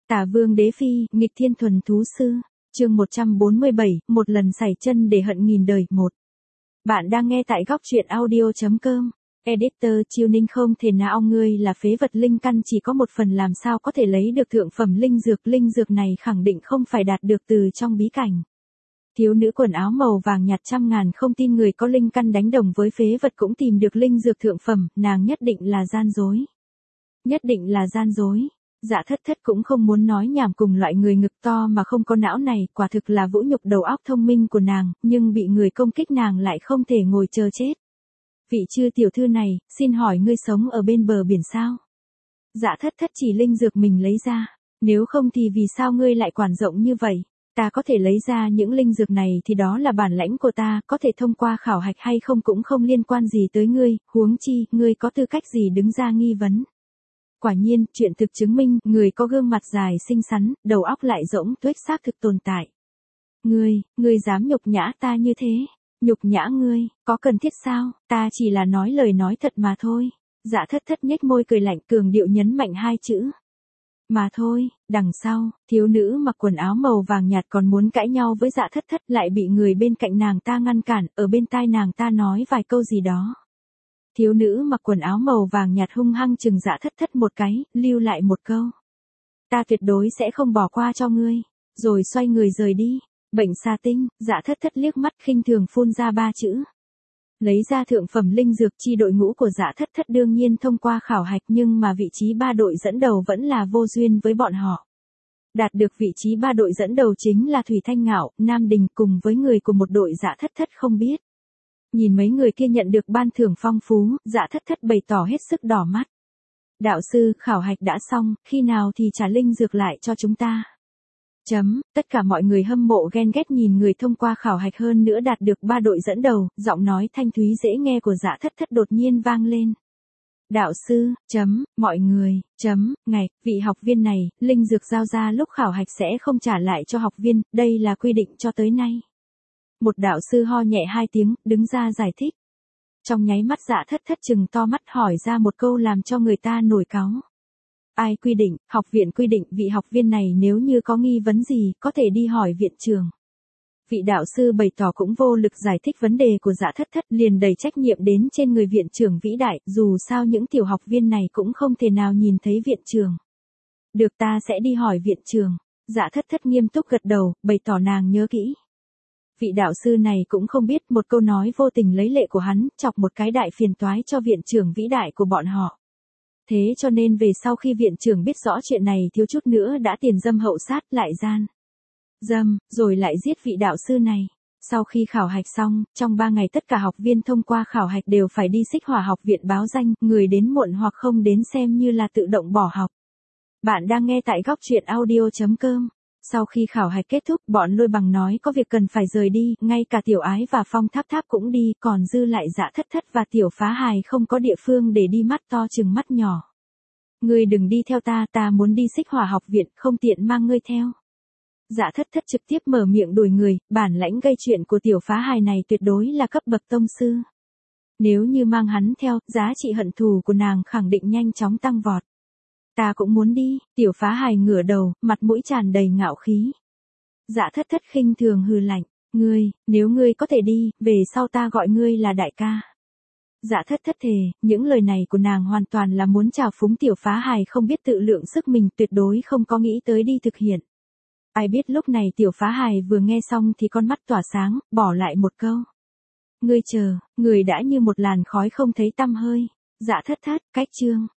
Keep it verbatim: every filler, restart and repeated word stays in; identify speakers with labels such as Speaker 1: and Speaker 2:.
Speaker 1: Tả Vương Đế Phi, nghịch thiên thuần thú sư. Chương một trăm bốn mươi bảy, một lần sảy chân để hận nghìn đời. Một. Bạn đang nghe tại góc truyện audio chấm com. Editor Chiêu Ninh không thể nào, ngươi là phế vật, linh căn chỉ có một phần làm sao có thể lấy được thượng phẩm linh dược, linh dược này khẳng định không phải đạt được từ trong bí cảnh. Thiếu nữ quần áo màu vàng nhạt trăm ngàn không tin người có linh căn đánh đồng với phế vật cũng tìm được linh dược thượng phẩm, nàng nhất định là gian dối. Nhất định là gian dối. Dạ Thất Thất cũng không muốn nói nhảm cùng loại người ngực to mà không có não này, quả thực là vũ nhục đầu óc thông minh của nàng, nhưng bị người công kích nàng lại không thể ngồi chờ chết. Vị chư tiểu thư này, xin hỏi ngươi sống ở bên bờ biển sao? Dạ Thất Thất chỉ linh dược mình lấy ra, nếu không thì vì sao ngươi lại quản rộng như vậy? Ta có thể lấy ra những linh dược này thì đó là bản lãnh của ta, có thể thông qua khảo hạch hay không cũng không liên quan gì tới ngươi, huống chi, ngươi có tư cách gì đứng ra nghi vấn? Quả nhiên, chuyện thực chứng minh, người có gương mặt dài xinh xắn, đầu óc lại rỗng tuếch xác thực tồn tại. Ngươi, ngươi dám nhục nhã ta như thế? Nhục nhã ngươi, có cần thiết sao? Ta chỉ là nói lời nói thật mà thôi. Dạ Thất Thất nhếch môi cười lạnh, cường điệu nhấn mạnh hai chữ. Mà thôi. Đằng sau, thiếu nữ mặc quần áo màu vàng nhạt còn muốn cãi nhau với Dạ Thất Thất, lại bị người bên cạnh nàng ta ngăn cản, ở bên tai nàng ta nói vài câu gì đó. Thiếu nữ mặc quần áo màu vàng nhạt hung hăng chừng Dạ Thất Thất một cái, lưu lại một câu. Ta tuyệt đối sẽ không bỏ qua cho ngươi. Rồi xoay người rời đi. Bệnh xà tinh. Dạ Thất Thất liếc mắt khinh thường phun ra ba chữ. Lấy ra thượng phẩm linh dược, chi đội ngũ của Dạ Thất Thất đương nhiên thông qua khảo hạch, nhưng mà vị trí ba đội dẫn đầu vẫn là vô duyên với bọn họ. Đạt được vị trí ba đội dẫn đầu chính là Thủy Thanh Ngạo, Nam Đình cùng với người của một đội Dạ Thất Thất không biết. Nhìn mấy người kia nhận được ban thưởng phong phú, Dạ Thất Thất bày tỏ hết sức đỏ mắt. Đạo sư, khảo hạch đã xong, khi nào thì trả linh dược lại cho chúng ta? Chấm, tất cả mọi người hâm mộ ghen ghét nhìn người thông qua khảo hạch hơn nữa đạt được ba đội dẫn đầu, giọng nói thanh thúy dễ nghe của Dạ Thất Thất đột nhiên vang lên. Đạo sư, chấm, mọi người, chấm, ngày, vị học viên này, linh dược giao ra lúc khảo hạch sẽ không trả lại cho học viên, đây là quy định cho tới nay. Một đạo sư ho nhẹ hai tiếng, đứng ra giải thích. Trong nháy mắt Dạ Thất Thất chừng to mắt hỏi ra một câu làm cho người ta nổi cáu. Ai quy định? Học viện quy định, vị học viên này nếu như có nghi vấn gì, có thể đi hỏi viện trưởng. Vị đạo sư bày tỏ cũng vô lực giải thích vấn đề của Dạ Thất Thất, liền đẩy trách nhiệm đến trên người viện trưởng vĩ đại, dù sao những tiểu học viên này cũng không thể nào nhìn thấy viện trưởng. Được, ta sẽ đi hỏi viện trưởng. Dạ Thất Thất nghiêm túc gật đầu, bày tỏ nàng nhớ kỹ. Vị đạo sư này cũng không biết một câu nói vô tình lấy lệ của hắn, chọc một cái đại phiền toái cho viện trưởng vĩ đại của bọn họ. Thế cho nên về sau khi viện trưởng biết rõ chuyện này thiếu chút nữa đã tiền dâm hậu sát, lại gian dâm, rồi lại giết vị đạo sư này. Sau khi khảo hạch xong, trong ba ngày tất cả học viên thông qua khảo hạch đều phải đi Xích Hỏa học viện báo danh, người đến muộn hoặc không đến xem như là tự động bỏ học. Bạn đang nghe tại góc truyện audio chấm com. Sau khi khảo hạch kết thúc, bọn Lôi Bằng nói có việc cần phải rời đi, ngay cả Tiểu Ái và Phong Tháp Tháp cũng đi, còn dư lại Dạ Thất Thất và Tiểu Phá Hài không có địa phương để đi, mắt to chừng mắt nhỏ. Ngươi đừng đi theo ta, ta muốn đi Xích Hỏa học viện, không tiện mang ngươi theo. Dạ Thất Thất trực tiếp mở miệng đuổi người, bản lãnh gây chuyện của Tiểu Phá Hài này tuyệt đối là cấp bậc tông sư. Nếu như mang hắn theo, giá trị hận thù của nàng khẳng định nhanh chóng tăng vọt. Ta cũng muốn đi. Tiểu Phá Hài ngửa đầu, mặt mũi tràn đầy ngạo khí. Dạ Thất Thất khinh thường hừ lạnh. Ngươi, nếu ngươi có thể đi, về sau ta gọi ngươi là đại ca. Dạ Thất Thất thề, những lời này của nàng hoàn toàn là muốn trào phúng Tiểu Phá Hài không biết tự lượng sức mình, tuyệt đối không có nghĩ tới đi thực hiện. Ai biết lúc này Tiểu Phá Hài vừa nghe xong thì con mắt tỏa sáng, bỏ lại một câu. Ngươi chờ, người đã như một làn khói không thấy tăm hơi. Dạ Thất Thất, cách chương.